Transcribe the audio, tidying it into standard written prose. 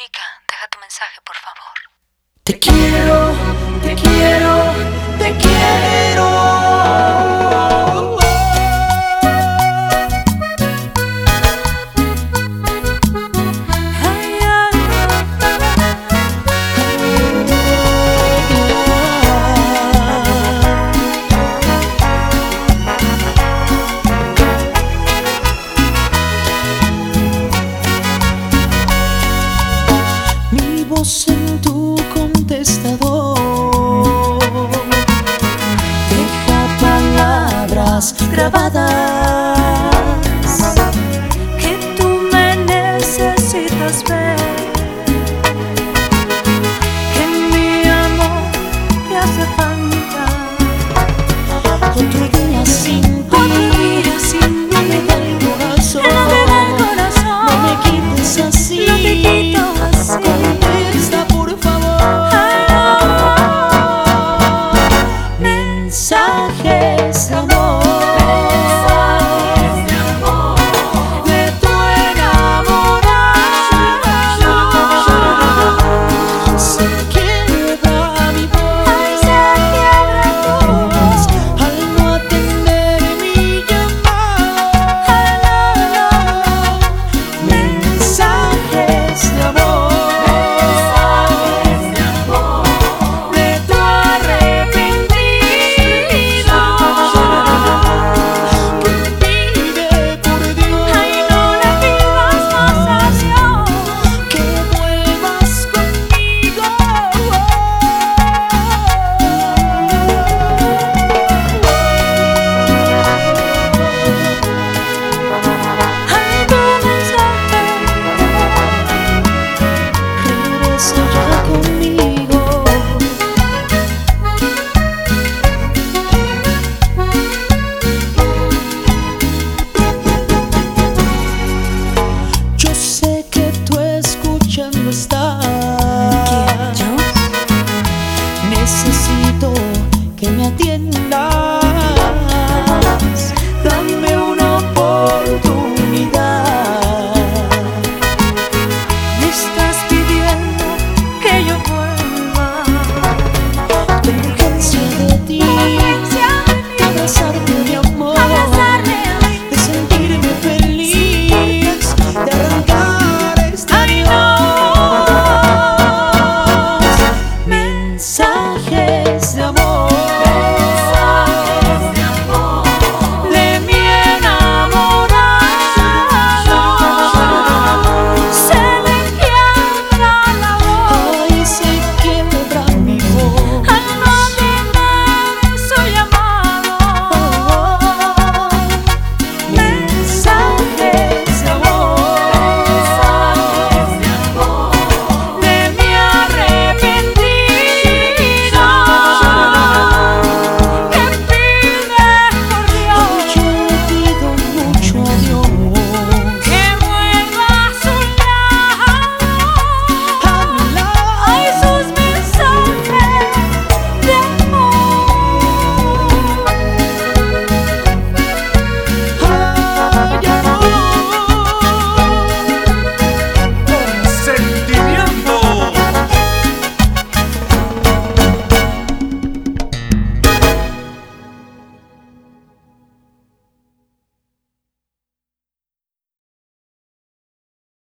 Chica, deja tu mensaje, por favor. Te quiero, te quiero, te quiero. Mi voz en tu contestador deja palabras grabadas Que tú me necesitas ver, que mi amor te hace falta. Otro día sin ti, no me da el corazón, no me quites así, no te quito así. Contesta por favor. Mensajes de amor.